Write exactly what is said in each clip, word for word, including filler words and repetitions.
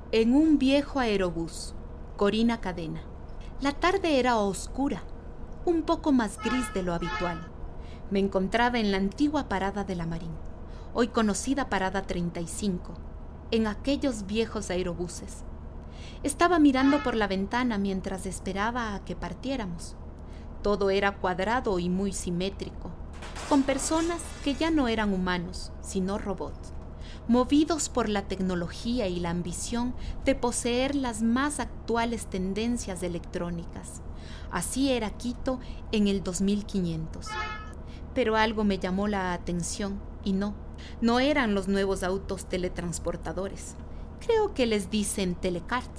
En un viejo aerobús, Corina Cadena. La tarde era oscura, un poco más gris de lo habitual. Me encontraba en la antigua parada de la Marín, hoy conocida Parada treinta y cinco, en aquellos viejos aerobuses. Estaba mirando por la ventana mientras esperaba a que partiéramos. Todo era cuadrado y muy simétrico, con personas que ya no eran humanos, sino robots, movidos por la tecnología y la ambición de poseer las más actuales tendencias electrónicas. Así era Quito en el dos mil quinientos. Pero algo me llamó la atención y no, no eran los nuevos autos teletransportadores. Creo que les dicen telecart.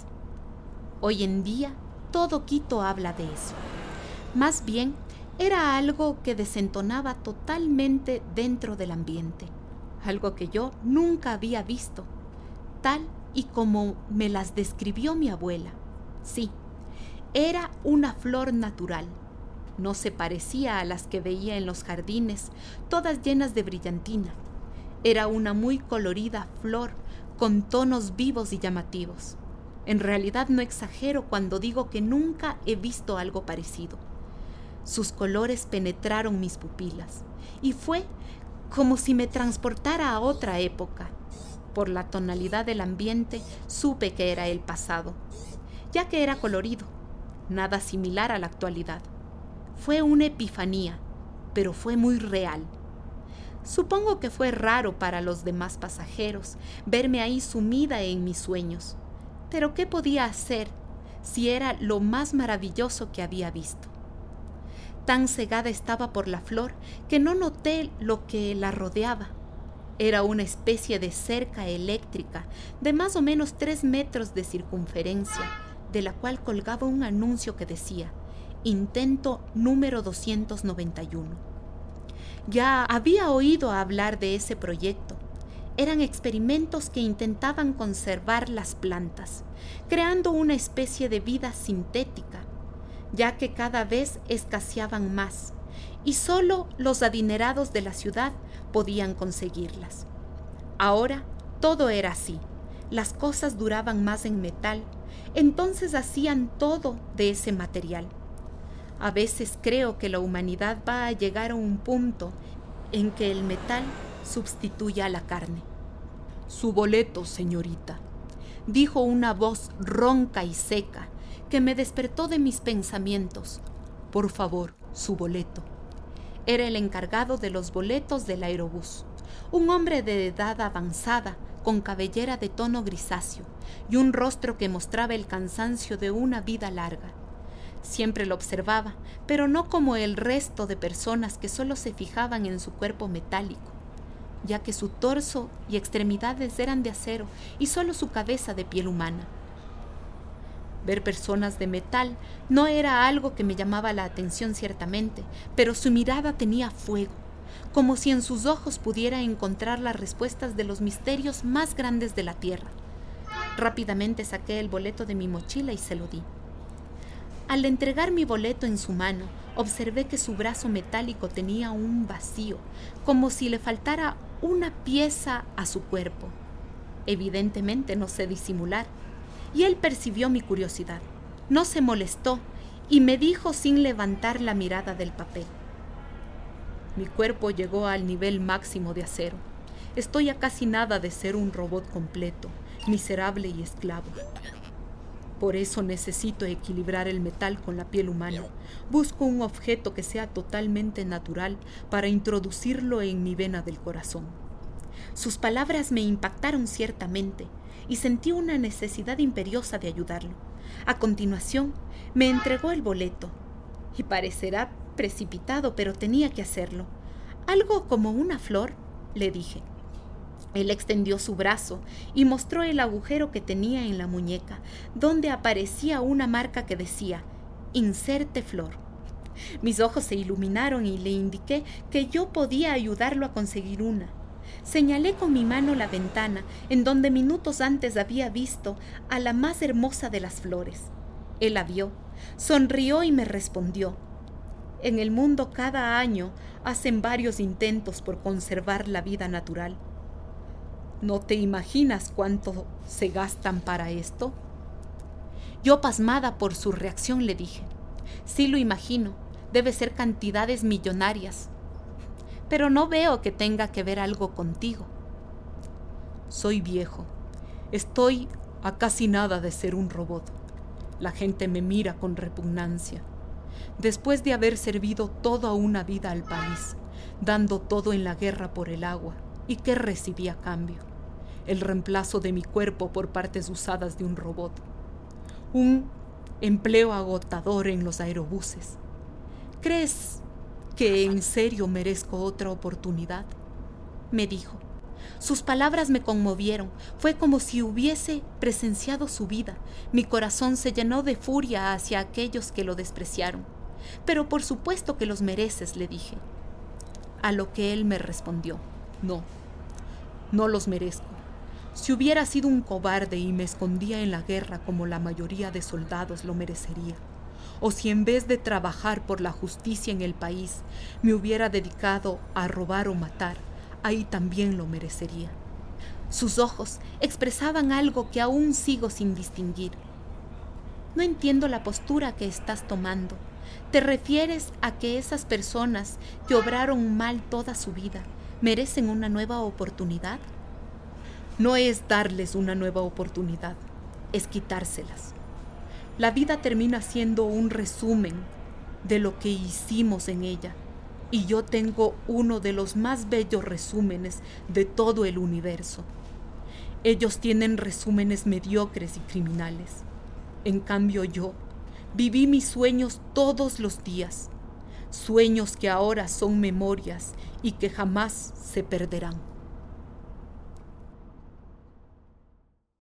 Hoy en día, todo Quito habla de eso. Más bien, era algo que desentonaba totalmente dentro del ambiente. Algo que yo nunca había visto, tal y como me las describió mi abuela. Sí, era una flor natural. No se parecía a las que veía en los jardines, todas llenas de brillantina. Era una muy colorida flor con tonos vivos y llamativos. En realidad no exagero cuando digo que nunca he visto algo parecido. Sus colores penetraron mis pupilas y fue como si me transportara a otra época. Por la tonalidad del ambiente supe que era el pasado, ya que era colorido, nada similar a la actualidad. Fue una epifanía, pero fue muy real. Supongo que fue raro para los demás pasajeros verme ahí sumida en mis sueños, pero ¿qué podía hacer si era lo más maravilloso que había visto? Tan cegada estaba por la flor que no noté lo que la rodeaba. Era una especie de cerca eléctrica de más o menos tres metros de circunferencia, de la cual colgaba un anuncio que decía: intento número doscientos noventa y uno. Ya había oído hablar de ese proyecto. Eran experimentos que intentaban conservar las plantas, creando una especie de vida sintética, ya que cada vez escaseaban más y solo los adinerados de la ciudad podían conseguirlas. Ahora todo era así, las cosas duraban más en metal, entonces hacían todo de ese material. A veces creo que la humanidad va a llegar a un punto en que el metal sustituya a la carne. Su boleto, señorita, dijo una voz ronca y seca que me despertó de mis pensamientos. Por favor, su boleto. Era el encargado de los boletos del aerobús, un hombre de edad avanzada, con cabellera de tono grisáceo y un rostro que mostraba el cansancio de una vida larga. Siempre lo observaba, pero no como el resto de personas que solo se fijaban en su cuerpo metálico, ya que su torso y extremidades eran de acero y solo su cabeza de piel humana. Ver personas de metal no era algo que me llamaba la atención ciertamente, pero su mirada tenía fuego, como si en sus ojos pudiera encontrar las respuestas de los misterios más grandes de la Tierra. Rápidamente saqué el boleto de mi mochila y se lo di. Al entregar mi boleto en su mano, observé que su brazo metálico tenía un vacío, como si le faltara una pieza a su cuerpo. Evidentemente no sé disimular, y él percibió mi curiosidad. No se molestó y me dijo sin levantar la mirada del papel: mi cuerpo llegó al nivel máximo de acero. Estoy a casi nada de ser un robot completo, miserable y esclavo. Por eso necesito equilibrar el metal con la piel humana. Busco un objeto que sea totalmente natural para introducirlo en mi vena del corazón. Sus palabras me impactaron ciertamente y sentí una necesidad imperiosa de ayudarlo. A continuación, me entregó el boleto. Y parecerá precipitado, pero tenía que hacerlo. ¿Algo como una flor?, le dije. Él extendió su brazo y mostró el agujero que tenía en la muñeca, donde aparecía una marca que decía: inserte flor. Mis ojos se iluminaron y le indiqué que yo podía ayudarlo a conseguir una. Señalé con mi mano la ventana en donde minutos antes había visto a la más hermosa de las flores. Él la vio, sonrió y me respondió: en el mundo cada año hacen varios intentos por conservar la vida natural. ¿No te imaginas cuánto se gastan para esto? Yo, pasmada por su reacción, le dije: sí lo imagino, debe ser cantidades millonarias, pero no veo que tenga que ver algo contigo. Soy viejo, estoy a casi nada de ser un robot. La gente me mira con repugnancia. Después de haber servido toda una vida al país, dando todo en la guerra por el agua, ¿y qué recibí a cambio? El reemplazo de mi cuerpo por partes usadas de un robot. Un empleo agotador en los aerobuses. ¿Crees que en serio merezco otra oportunidad?, me dijo. Sus palabras me conmovieron. Fue como si hubiese presenciado su vida. Mi corazón se llenó de furia hacia aquellos que lo despreciaron. Pero por supuesto que los mereces, le dije. A lo que él me respondió: no, no los merezco. Si hubiera sido un cobarde y me escondía en la guerra como la mayoría de soldados, lo merecería. O si en vez de trabajar por la justicia en el país, me hubiera dedicado a robar o matar, ahí también lo merecería. Sus ojos expresaban algo que aún sigo sin distinguir. No entiendo la postura que estás tomando. ¿Te refieres a que esas personas que obraron mal toda su vida merecen una nueva oportunidad? No es darles una nueva oportunidad, es quitárselas. La vida termina siendo un resumen de lo que hicimos en ella, y yo tengo uno de los más bellos resúmenes de todo el universo. Ellos tienen resúmenes mediocres y criminales. En cambio yo viví mis sueños todos los días, sueños que ahora son memorias y que jamás se perderán.